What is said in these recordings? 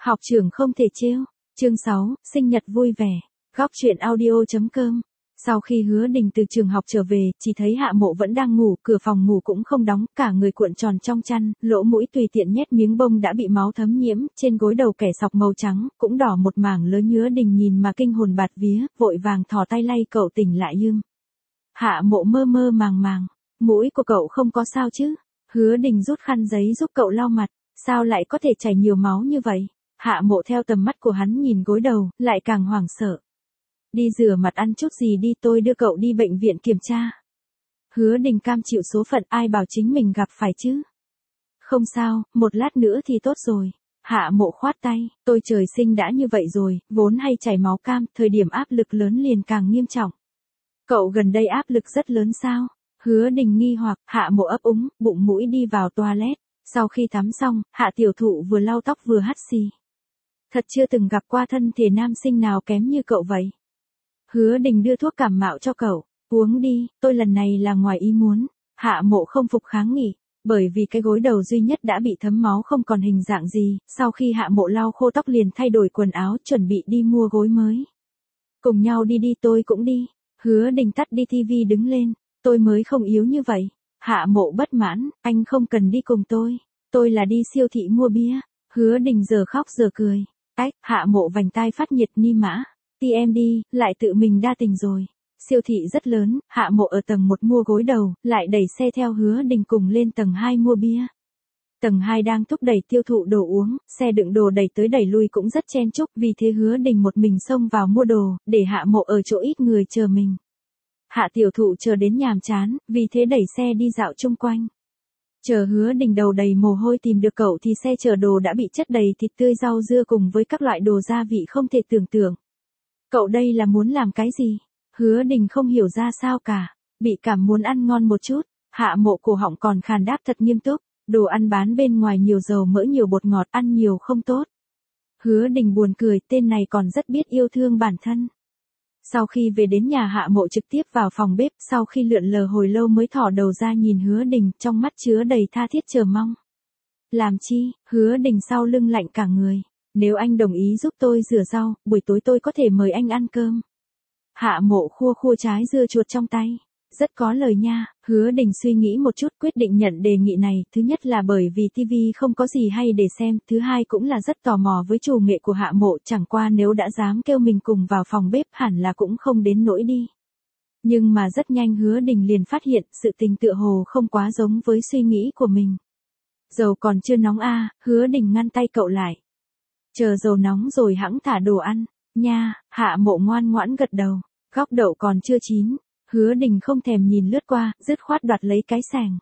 Học trưởng không thể trêu. Chương 6, sinh nhật vui vẻ. Góc truyện audio.com. Sau khi Hứa Đình từ trường học trở về, chỉ thấy Hạ Mộ vẫn đang ngủ, cửa phòng ngủ cũng không đóng, cả người cuộn tròn trong chăn, lỗ mũi tùy tiện nhét miếng bông đã bị máu thấm nhiễm, trên gối đầu kẻ sọc màu trắng, cũng đỏ một mảng lớn. Hứa Đình nhìn mà kinh hồn bạt vía, vội vàng thò tay lay cậu tỉnh lại nhưng Hạ Mộ mơ mơ màng, mũi của cậu không có sao chứ? Hứa Đình rút khăn giấy giúp cậu lau mặt, sao lại có thể chảy nhiều máu như vậy? Hạ Mộ theo tầm mắt của hắn nhìn gối đầu, lại càng hoảng sợ. Đi rửa mặt ăn chút gì đi, tôi đưa cậu đi bệnh viện kiểm tra. Hứa Đình cam chịu số phận, ai bảo chính mình gặp phải chứ. Không sao, một lát nữa thì tốt rồi. Hạ Mộ khoát tay, tôi trời sinh đã như vậy rồi, vốn hay chảy máu cam, thời điểm áp lực lớn liền càng nghiêm trọng. Cậu gần đây áp lực rất lớn sao? Hứa Đình nghi hoặc. Hạ Mộ ấp úng, bụng mũi đi vào toilet. Sau khi tắm xong, Hạ tiểu thụ vừa lau tóc vừa hắt xì. Thật chưa từng gặp qua thân thể nam sinh nào kém như cậu vậy. Hứa Đình đưa thuốc cảm mạo cho cậu, uống đi, tôi lần này là ngoài ý muốn. Hạ Mộ không phục kháng nghị, bởi vì cái gối đầu duy nhất đã bị thấm máu không còn hình dạng gì, sau khi Hạ Mộ lau khô tóc liền thay đổi quần áo chuẩn bị đi mua gối mới. Cùng nhau đi đi, tôi cũng đi. Hứa Đình tắt đi tivi đứng lên, tôi mới không yếu như vậy. Hạ Mộ bất mãn, anh không cần đi cùng tôi là đi siêu thị mua bia. Hứa Đình giờ khóc giờ cười. Hạ Mộ vành tai phát nhiệt, ni mã. TMD, lại tự mình đa tình rồi. Siêu thị rất lớn, Hạ Mộ ở tầng 1 mua gối đầu, lại đẩy xe theo Hứa Đình cùng lên tầng 2 mua bia. Tầng 2 đang thúc đẩy tiêu thụ đồ uống, xe đựng đồ đẩy tới đẩy lui cũng rất chen chúc, vì thế Hứa Đình một mình xông vào mua đồ, để Hạ Mộ ở chỗ ít người chờ mình. Hạ tiểu thụ chờ đến nhàm chán, vì thế đẩy xe đi dạo chung quanh. Chờ Hứa Đình đầu đầy mồ hôi tìm được cậu thì xe chở đồ đã bị chất đầy thịt tươi, rau dưa cùng với các loại đồ gia vị không thể tưởng tượng. Cậu đây là muốn làm cái gì? Hứa Đình không hiểu ra sao cả, bị cảm muốn ăn ngon một chút. Hạ Mộ cổ họng còn khàn đáp thật nghiêm túc, đồ ăn bán bên ngoài nhiều dầu mỡ nhiều bột ngọt, ăn nhiều không tốt. Hứa Đình buồn cười, tên này còn rất biết yêu thương bản thân. Sau khi về đến nhà, Hạ Mộ trực tiếp vào phòng bếp, sau khi lượn lờ hồi lâu mới thò đầu ra nhìn Hứa Đình, trong mắt chứa đầy tha thiết chờ mong. Làm chi? Hứa Đình sau lưng lạnh cả người. Nếu anh đồng ý giúp tôi rửa rau, buổi tối tôi có thể mời anh ăn cơm. Hạ Mộ khua khua trái dưa chuột trong tay. Rất có lời nha. Hứa Đình suy nghĩ một chút quyết định nhận đề nghị này, thứ nhất là bởi vì TV không có gì hay để xem, thứ hai cũng là rất tò mò với chủ nghệ của Hạ Mộ, chẳng qua nếu đã dám kêu mình cùng vào phòng bếp hẳn là cũng không đến nỗi đi. Nhưng mà rất nhanh Hứa Đình liền phát hiện sự tình tựa hồ không quá giống với suy nghĩ của mình. Dầu còn chưa nóng à? Hứa Đình ngăn tay cậu lại. Chờ dầu nóng rồi hẵng thả đồ ăn, nha. Hạ Mộ ngoan ngoãn gật đầu. Góc đậu còn chưa chín. Hứa Đình không thèm nhìn lướt qua, dứt khoát đoạt lấy cái xẻng.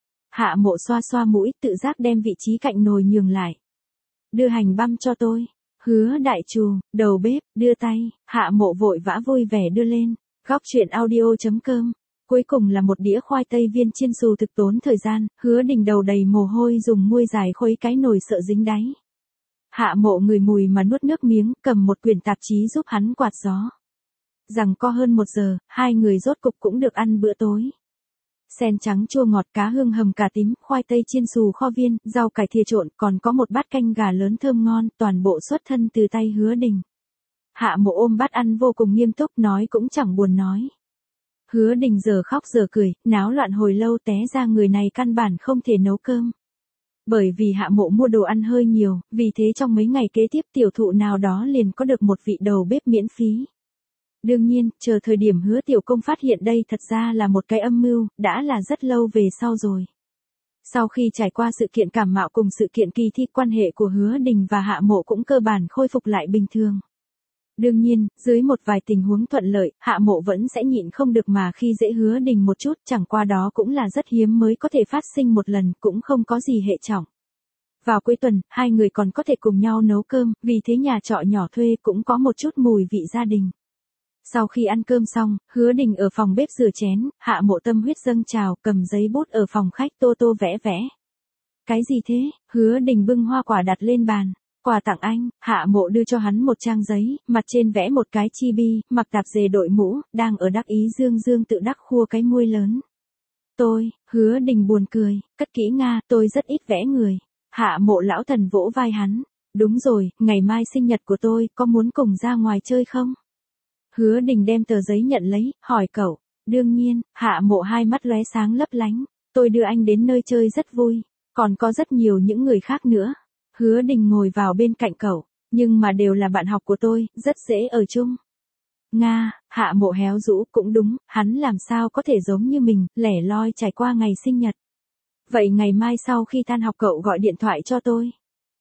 Hạ Mộ xoa xoa mũi, tự giác đem vị trí cạnh nồi nhường lại. Đưa hành băm cho tôi. Hứa đại trù, đầu bếp, đưa tay. Hạ Mộ vội vã vui vẻ đưa lên. Góc truyện audio.com. Cuối cùng là một đĩa khoai tây viên chiên xù thực tốn thời gian. Hứa Đình đầu đầy mồ hôi dùng muôi dài khuấy cái nồi sợ dính đáy. Hạ Mộ ngửi mùi mà nuốt nước miếng, cầm một quyển tạp chí giúp hắn quạt gió. Rằng co hơn 1 giờ, hai người rốt cục cũng được ăn bữa tối. Sen trắng chua ngọt, cá hương hầm cà tím, khoai tây chiên xù kho viên, rau cải thìa trộn, còn có một bát canh gà lớn thơm ngon, toàn bộ xuất thân từ tay Hứa Đình. Hạ Mộ ôm bát ăn vô cùng nghiêm túc, nói cũng chẳng buồn nói. Hứa Đình giờ khóc giờ cười, náo loạn hồi lâu té ra người này căn bản không thể nấu cơm. Bởi vì Hạ Mộ mua đồ ăn hơi nhiều, vì thế trong mấy ngày kế tiếp tiểu thụ nào đó liền có được một vị đầu bếp miễn phí. Đương nhiên, chờ thời điểm Hứa Tiểu Công phát hiện đây thật ra là một cái âm mưu, đã là rất lâu về sau rồi. Sau khi trải qua sự kiện cảm mạo cùng sự kiện kỳ thi, quan hệ của Hứa Đình và Hạ Mộ cũng cơ bản khôi phục lại bình thường. Đương nhiên, dưới một vài tình huống thuận lợi, Hạ Mộ vẫn sẽ nhịn không được mà khi dễ Hứa Đình một chút, chẳng qua đó cũng là rất hiếm mới có thể phát sinh một lần, cũng không có gì hệ trọng. Vào cuối tuần, hai người còn có thể cùng nhau nấu cơm, vì thế nhà trọ nhỏ thuê cũng có một chút mùi vị gia đình. Sau khi ăn cơm xong, Hứa Đình ở phòng bếp rửa chén, Hạ Mộ tâm huyết dâng trào, cầm giấy bút ở phòng khách tô tô vẽ vẽ. Cái gì thế? Hứa Đình bưng hoa quả đặt lên bàn. Quà tặng anh. Hạ Mộ đưa cho hắn một trang giấy, mặt trên vẽ một cái chibi, mặc tạp dề đội mũ, đang ở đắc ý dương dương tự đắc khua cái môi lớn. Hứa Đình buồn cười, cất kỹ nga, tôi rất ít vẽ người. Hạ Mộ lão thần vỗ vai hắn. Đúng rồi, ngày mai sinh nhật của tôi, có muốn cùng ra ngoài chơi không? Hứa Đình đem tờ giấy nhận lấy, hỏi cậu. Đương nhiên, Hạ Mộ hai mắt lóe sáng lấp lánh. Tôi đưa anh đến nơi chơi rất vui. Còn có rất nhiều những người khác nữa. Hứa Đình ngồi vào bên cạnh cậu. Nhưng mà đều là bạn học của tôi, rất dễ ở chung. Nga, Hạ Mộ héo rũ, cũng đúng, hắn làm sao có thể giống như mình, lẻ loi trải qua ngày sinh nhật. Vậy ngày mai sau khi tan học cậu gọi điện thoại cho tôi.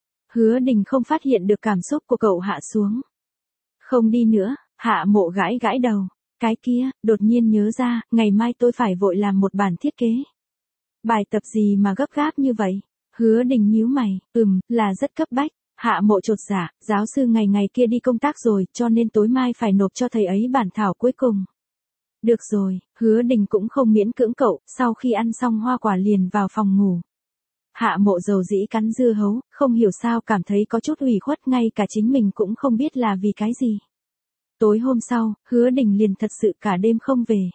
Hứa Đình không phát hiện được cảm xúc của cậu hạ xuống. Không đi nữa, Hạ Mộ gãi gãi đầu. Cái kia, đột nhiên nhớ ra, ngày mai tôi phải vội làm một bản thiết kế. Bài tập gì mà gấp gáp như vậy? Hứa Đình nhíu mày, là rất cấp bách. Hạ Mộ chột dạ, giáo sư ngày kia đi công tác rồi, cho nên tối mai phải nộp cho thầy ấy bản thảo cuối cùng. Được rồi, Hứa Đình cũng không miễn cưỡng cậu, sau khi ăn xong hoa quả liền vào phòng ngủ. Hạ Mộ dầu dĩ cắn dưa hấu, không hiểu sao cảm thấy có chút ủy khuất, ngay cả chính mình cũng không biết là vì cái gì. Tối hôm sau, Hứa Đình liền thật sự cả đêm không về.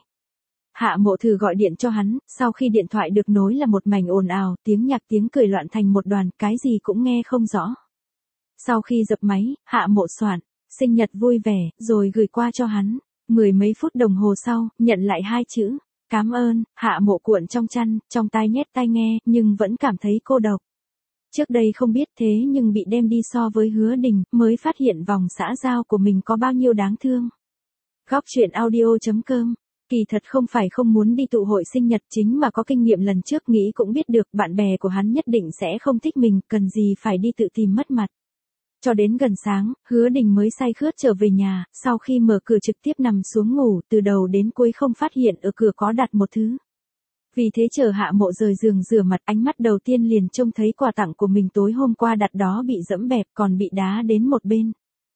Hạ Mộ thử gọi điện cho hắn, sau khi điện thoại được nối là một mảnh ồn ào, tiếng nhạc tiếng cười loạn thành một đoàn, cái gì cũng nghe không rõ. Sau khi dập máy, Hạ Mộ soạn, sinh nhật vui vẻ, rồi gửi qua cho hắn. 10 mấy phút đồng hồ sau, nhận lại 2 chữ. Cảm ơn. Hạ Mộ cuộn trong chăn, trong tai nhét tai nghe, nhưng vẫn cảm thấy cô độc. Trước đây không biết thế nhưng bị đem đi so với Hứa Đình, mới phát hiện vòng xã giao của mình có bao nhiêu đáng thương. Góc truyện audio.com. Kỳ thật không phải không muốn đi tụ hội sinh nhật, chính mà có kinh nghiệm lần trước nghĩ cũng biết được bạn bè của hắn nhất định sẽ không thích mình, cần gì phải đi tự tìm mất mặt. Cho đến gần sáng, Hứa Đình mới say khướt trở về nhà, sau khi mở cửa trực tiếp nằm xuống ngủ, từ đầu đến cuối không phát hiện ở cửa có đặt một thứ. Vì thế chờ Hạ Mộ rời giường rửa mặt, ánh mắt đầu tiên liền trông thấy quà tặng của mình tối hôm qua đặt đó bị dẫm bẹp, còn bị đá đến một bên.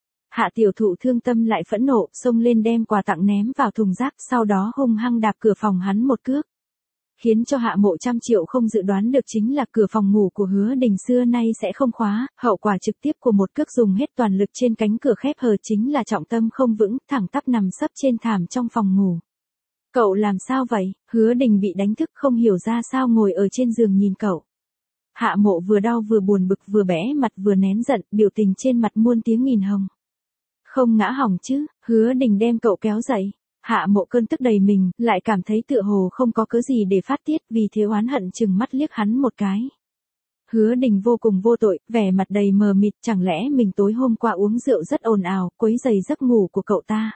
Hạ tiểu thụ thương tâm lại phẫn nộ, xông lên đem quà tặng ném vào thùng rác, sau đó hung hăng đạp cửa phòng hắn một cước. Khiến cho Hạ Mộ trăm triệu không dự đoán được chính là cửa phòng ngủ của Hứa Đình xưa nay sẽ không khóa, hậu quả trực tiếp của một cước dùng hết toàn lực trên cánh cửa khép hờ chính là trọng tâm không vững, thẳng tắp nằm sấp trên thảm trong phòng ngủ. Cậu làm sao vậy? Hứa Đình bị đánh thức không hiểu ra sao ngồi ở trên giường nhìn cậu. Hạ Mộ vừa đau vừa buồn bực vừa bẽ mặt vừa nén giận, biểu tình trên mặt muôn tiếng nghìn hồng. Không ngã hỏng chứ? Hứa Đình đem cậu kéo dậy. Hạ Mộ cơn tức đầy mình, lại cảm thấy tựa hồ không có cớ gì để phát tiết, vì thế oán hận chừng mắt liếc hắn một cái. Hứa Đình vô cùng vô tội, vẻ mặt đầy mờ mịt, chẳng lẽ mình tối hôm qua uống rượu rất ồn ào, quấy rầy giấc ngủ của cậu ta.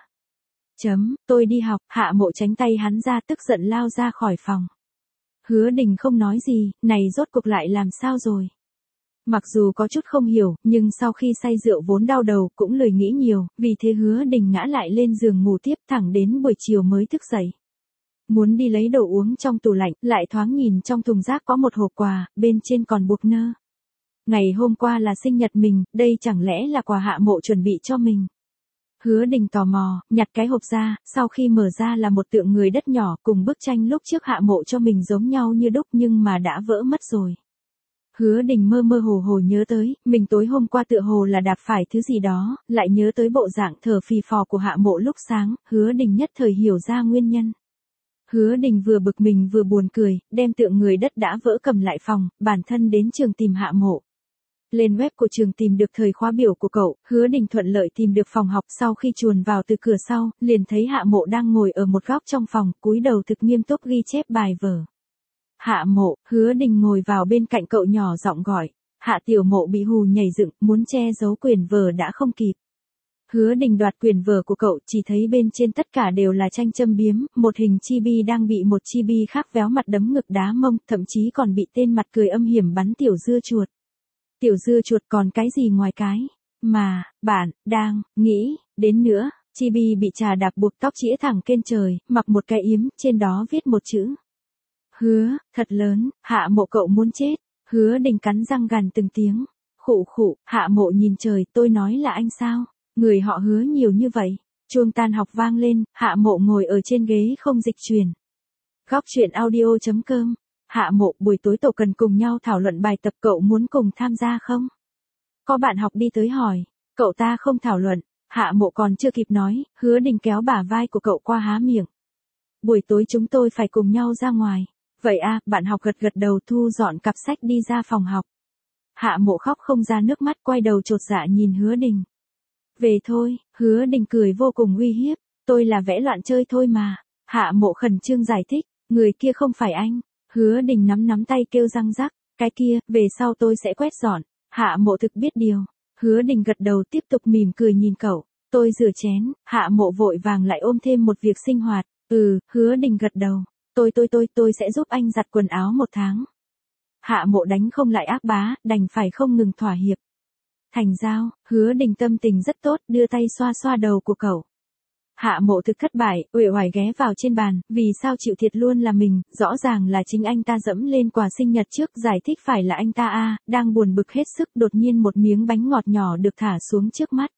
Tôi đi học. Hạ Mộ tránh tay hắn ra, tức giận lao ra khỏi phòng. Hứa Đình không nói gì, này rốt cuộc lại làm sao rồi? Mặc dù có chút không hiểu, nhưng sau khi say rượu vốn đau đầu, cũng lười nghĩ nhiều, vì thế Hứa Đình ngã lại lên giường ngủ tiếp thẳng đến buổi chiều mới thức dậy. Muốn đi lấy đồ uống trong tủ lạnh, lại thoáng nhìn trong thùng rác có một hộp quà, bên trên còn buộc nơ. Ngày hôm qua là sinh nhật mình, đây chẳng lẽ là quà Hạ Mộ chuẩn bị cho mình? Hứa Đình tò mò, nhặt cái hộp ra, sau khi mở ra là một tượng người đất nhỏ cùng bức tranh lúc trước Hạ Mộ cho mình giống nhau như đúc nhưng mà đã vỡ mất rồi. Hứa Đình mơ mơ hồ hồ nhớ tới, mình tối hôm qua tựa hồ là đạp phải thứ gì đó, lại nhớ tới bộ dạng thở phì phò của Hạ Mộ lúc sáng, Hứa Đình nhất thời hiểu ra nguyên nhân. Hứa Đình vừa bực mình vừa buồn cười, đem tượng người đất đã vỡ cầm lại phòng, bản thân đến trường tìm Hạ Mộ. Lên web của trường tìm được thời khóa biểu của cậu, Hứa Đình thuận lợi tìm được phòng học, sau khi chuồn vào từ cửa sau, liền thấy Hạ Mộ đang ngồi ở một góc trong phòng, cúi đầu thực nghiêm túc ghi chép bài vở. Hạ Mộ. Hứa Đình ngồi vào bên cạnh cậu nhỏ giọng gọi. Hạ Tiểu Mộ bị hù nhảy dựng, muốn che giấu quyển vở đã không kịp. Hứa Đình đoạt quyển vở của cậu, chỉ thấy bên trên tất cả đều là tranh châm biếm, một hình chibi đang bị một chibi khác véo mặt đấm ngực đá mông, thậm chí còn bị tên mặt cười âm hiểm bắn tiểu dưa chuột. Tiểu dưa chuột còn cái gì ngoài cái mà bạn đang nghĩ đến nữa? Chibi bị trà đạp buộc tóc chĩa thẳng lên trời, mặc một cái yếm, trên đó viết một chữ. Hứa, thật lớn. Hạ Mộ cậu muốn chết. Hứa Đình cắn răng gằn từng tiếng. Khụ khụ. Hạ Mộ nhìn trời, tôi nói là anh sao? Người họ Hứa nhiều như vậy. Chuông tan học vang lên, Hạ Mộ ngồi ở trên ghế không dịch chuyển. Góc truyện audio.com. Hạ Mộ, buổi tối tổ cần cùng nhau thảo luận bài tập, cậu muốn cùng tham gia không? Có bạn học đi tới hỏi. Cậu ta không thảo luận. Hạ Mộ còn chưa kịp nói, Hứa Đình kéo bả vai của cậu qua há miệng. Buổi tối chúng tôi phải cùng nhau ra ngoài. Vậy à, bạn học gật gật đầu thu dọn cặp sách đi ra phòng học. Hạ Mộ khóc không ra nước mắt, quay đầu chột dạ nhìn Hứa Đình. Về thôi, Hứa Đình cười vô cùng uy hiếp, tôi là vẽ loạn chơi thôi mà. Hạ Mộ khẩn trương giải thích, người kia không phải anh. Hứa Đình nắm nắm tay kêu răng rắc, cái kia, về sau tôi sẽ quét dọn. Hạ Mộ thực biết điều. Hứa Đình gật đầu tiếp tục mỉm cười nhìn cậu, tôi rửa chén. Hạ Mộ vội vàng lại ôm thêm một việc sinh hoạt. Hứa Đình gật đầu, tôi sẽ giúp anh giặt quần áo 1 tháng. Hạ Mộ đánh không lại ác bá, đành phải không ngừng thỏa hiệp. Thành giao, Hứa Đình tâm tình rất tốt, đưa tay xoa xoa đầu của cậu. Hạ Mộ thực thất bại, uể oải ghé vào trên bàn, vì sao chịu thiệt luôn là mình, rõ ràng là chính anh ta dẫm lên quà sinh nhật trước, giải thích phải là anh ta đang buồn bực hết sức, đột nhiên một miếng bánh ngọt nhỏ được thả xuống trước mắt.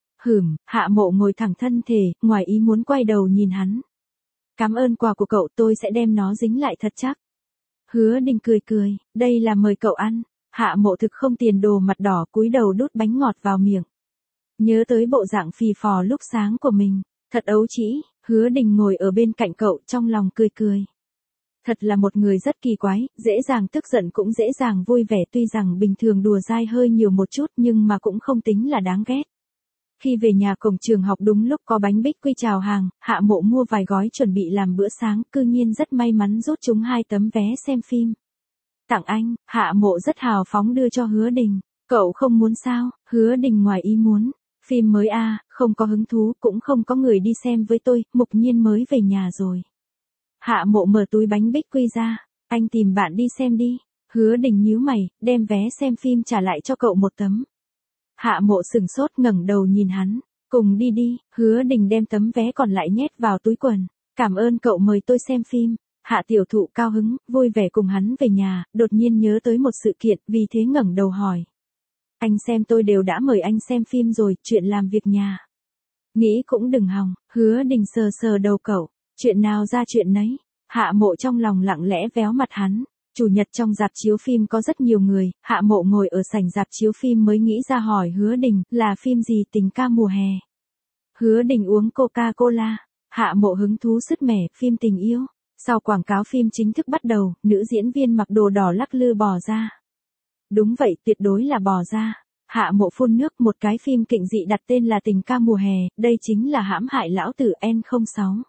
Hạ Mộ ngồi thẳng thân thể, ngoài ý muốn quay đầu nhìn hắn. Cảm ơn quà của cậu, tôi sẽ đem nó dính lại thật chắc. Hứa Đình cười cười, đây là mời cậu ăn. Hạ Mộ thực không tiền đồ, mặt đỏ cúi đầu đút bánh ngọt vào miệng. Nhớ tới bộ dạng phì phò lúc sáng của mình, thật ấu trĩ. Hứa Đình ngồi ở bên cạnh cậu, trong lòng cười cười. Thật là một người rất kỳ quái, dễ dàng tức giận cũng dễ dàng vui vẻ, tuy rằng bình thường đùa dai hơi nhiều một chút nhưng mà cũng không tính là đáng ghét. Khi về nhà cổng trường học đúng lúc có bánh bích quy chào hàng, Hạ Mộ mua vài gói chuẩn bị làm bữa sáng, cư nhiên rất may mắn rút trúng 2 tấm vé xem phim. Tặng anh, Hạ Mộ rất hào phóng đưa cho Hứa Đình. Cậu không muốn sao? Hứa Đình ngoài ý muốn. Phim mới không có hứng thú, cũng không có người đi xem với tôi, Mục Nhiên mới về nhà rồi. Hạ Mộ mở túi bánh bích quy ra, anh tìm bạn đi xem đi. Hứa Đình nhíu mày, đem vé xem phim trả lại cho cậu 1 tấm. Hạ Mộ sừng sốt ngẩng đầu nhìn hắn, cùng đi đi. Hứa Đình đem tấm vé còn lại nhét vào túi quần. Cảm ơn cậu mời tôi xem phim. Hạ Tiểu Thụ cao hứng, vui vẻ cùng hắn về nhà, đột nhiên nhớ tới một sự kiện, vì thế ngẩng đầu hỏi. Anh xem, tôi đều đã mời anh xem phim rồi, chuyện làm việc nhà. Nghĩ cũng đừng hòng. Hứa Đình sờ sờ đầu cậu, chuyện nào ra chuyện nấy. Hạ Mộ trong lòng lặng lẽ véo mặt hắn. Chủ nhật trong rạp chiếu phim có rất nhiều người, Hạ Mộ ngồi ở sảnh rạp chiếu phim mới nghĩ ra hỏi Hứa Đình, là phim gì? Tình ca mùa hè. Hứa Đình uống Coca-Cola. Hạ Mộ hứng thú sứt mẻ, phim tình yêu. Sau quảng cáo phim chính thức bắt đầu, nữ diễn viên mặc đồ đỏ lắc lư bò ra. Đúng vậy, tuyệt đối là bò ra. Hạ Mộ phun nước, một cái phim kịnh dị đặt tên là Tình ca mùa hè, đây chính là hãm hại lão tử N06.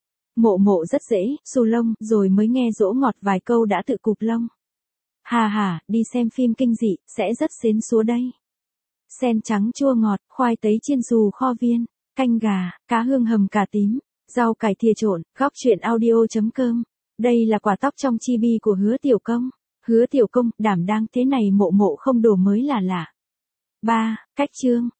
Mộ rất dễ, xù lông, rồi mới nghe dỗ ngọt vài câu đã tự cụp lông. Hà, đi xem phim kinh dị, sẽ rất xến xúa đây. Sen trắng chua ngọt, khoai tây chiên xù kho viên, canh gà, cá hương hầm cà tím, rau cải thìa trộn, góc truyện audio.com. Đây là quả tóc trong chibi của Hứa Tiểu Công. Hứa Tiểu Công, đảm đang thế này Mộ không đổ mới là lạ. 3. Cách chương.